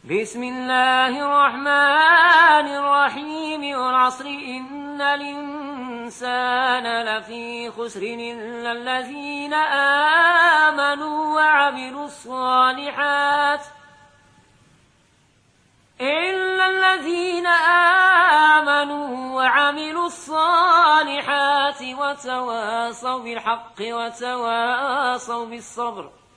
بسم الله الرحمن الرحيم والعصر إن الإنسان لفي خسر إلا الذين آمنوا وعملوا الصالحات وتواصوا بالحق وتواصوا بالصبر